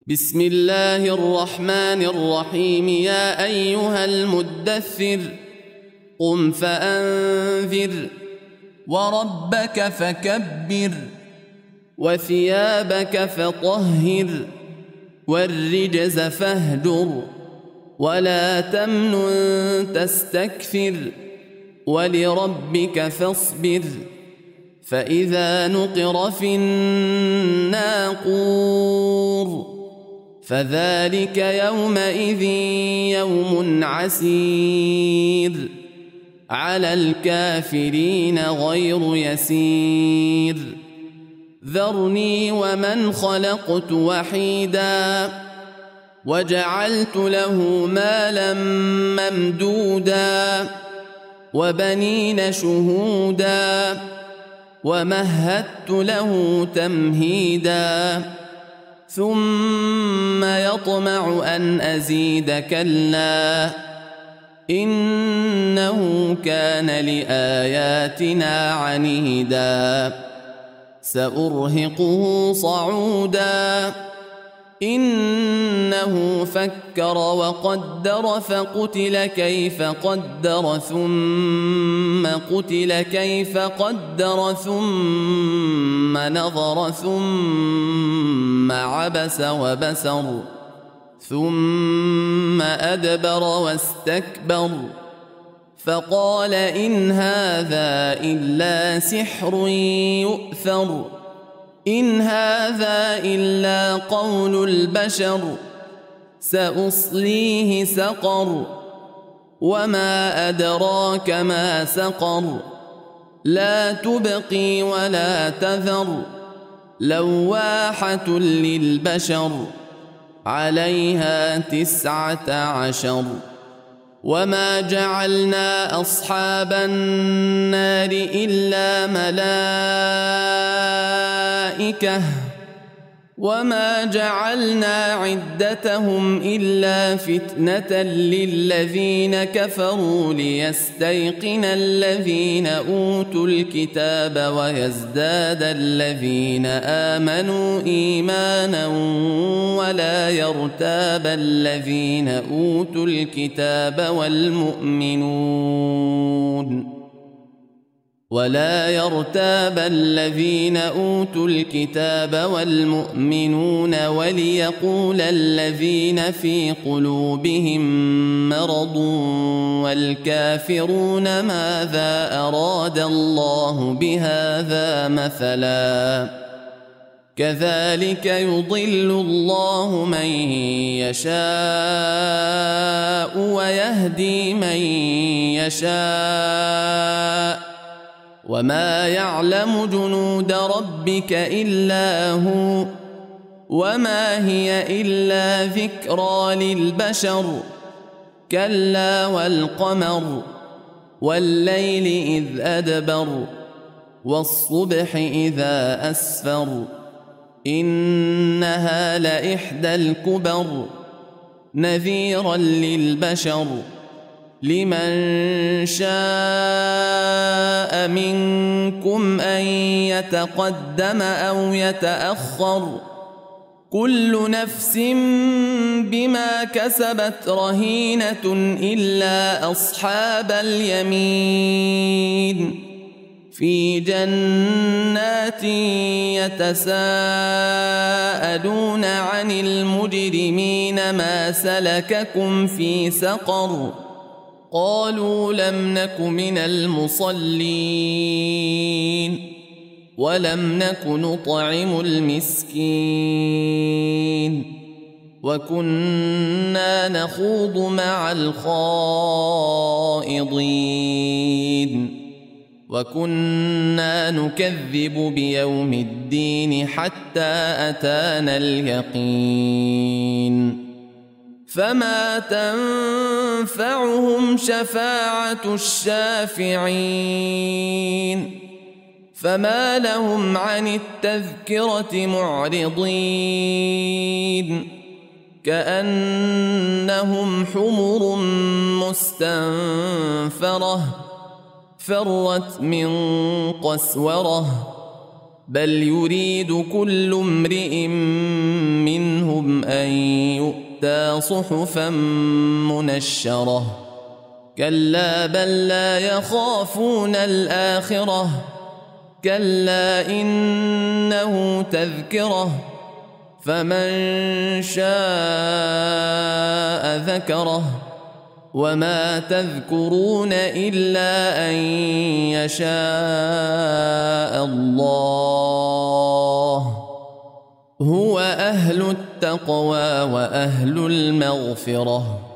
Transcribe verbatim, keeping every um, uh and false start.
بسم الله الرحمن الرحيم. يا أيها المدثر قم فأنذر وربك فكبر وثيابك فطهر والرجز فاهجر ولا تمنن تستكثر ولربك فاصبر. فإذا نقر في الناقور فذلك يومئذ يوم عسير على الكافرين غير يسير. ذرني ومن خلقت وحيدا وجعلت له مالا ممدودا وبنين شهودا ومهدت له تمهيدا ثم يطمع أن أزيد كلا إنه كان لآياتنا عنيدا. سأرهقه صعودا إنه فكر وقدر فقتل كيف قدر ثم قتل كيف قدر ثم نظر ثم عبس وبسر ثم أدبر واستكبر فقال إن هذا إلا سحر يؤثر إن هذا إلا قول البشر سأصليه سقر وما أدراك ما سقر لا تبقي ولا تذر لواحة للبشر عليها تسعة عشر. وما جعلنا أصحاب النار إلا ملائكة وما جعلنا عدتهم إلا فتنة للذين كفروا ليستيقن الذين أوتوا الكتاب ويزداد الذين آمنوا إيمانا ولا يرتاب الذين أوتوا الكتاب والمؤمنون ولا يرتاب الذين أوتوا الكتاب والمؤمنون وليقول الذين في قلوبهم مرض والكافرون ماذا أراد الله بهذا مثلا كذلك يضل الله من يشاء ويهدي من يشاء وما يعلم جنود ربك إلا هو وما هي إلا ذكرى للبشر. كلا والقمر والليل إذ أدبر والصبح إذا أسفر إنها لإحدى الكبر نذيرا للبشر لمن شاء منكم أن يتقدم أو يتأخر كل نفس بما كسبت رهينة إلا أصحاب اليمين في جنات يتساءلون عن المجرمين ما سلككم في سقر قالوا لم نك من المصلين ولم نك نطعم المسكين وكنا نخوض مع الخائضين وكنا نكذب بيوم الدين حتى أتانا اليقين فما تنفعهم شفاعة الشافعين فما لهم عن التذكرة معرضين كأنهم حمر مستنفرة فرت من قسورة بل يريد كل امرئ منهم أن يؤتى صحفا منشرة كلا بل لا يخافون الآخرة كلا إنه تذكرة فمن شاء ذكره وما تذكرون إلا أن يشاء الله هو أهل التقوى وأهل المغفرة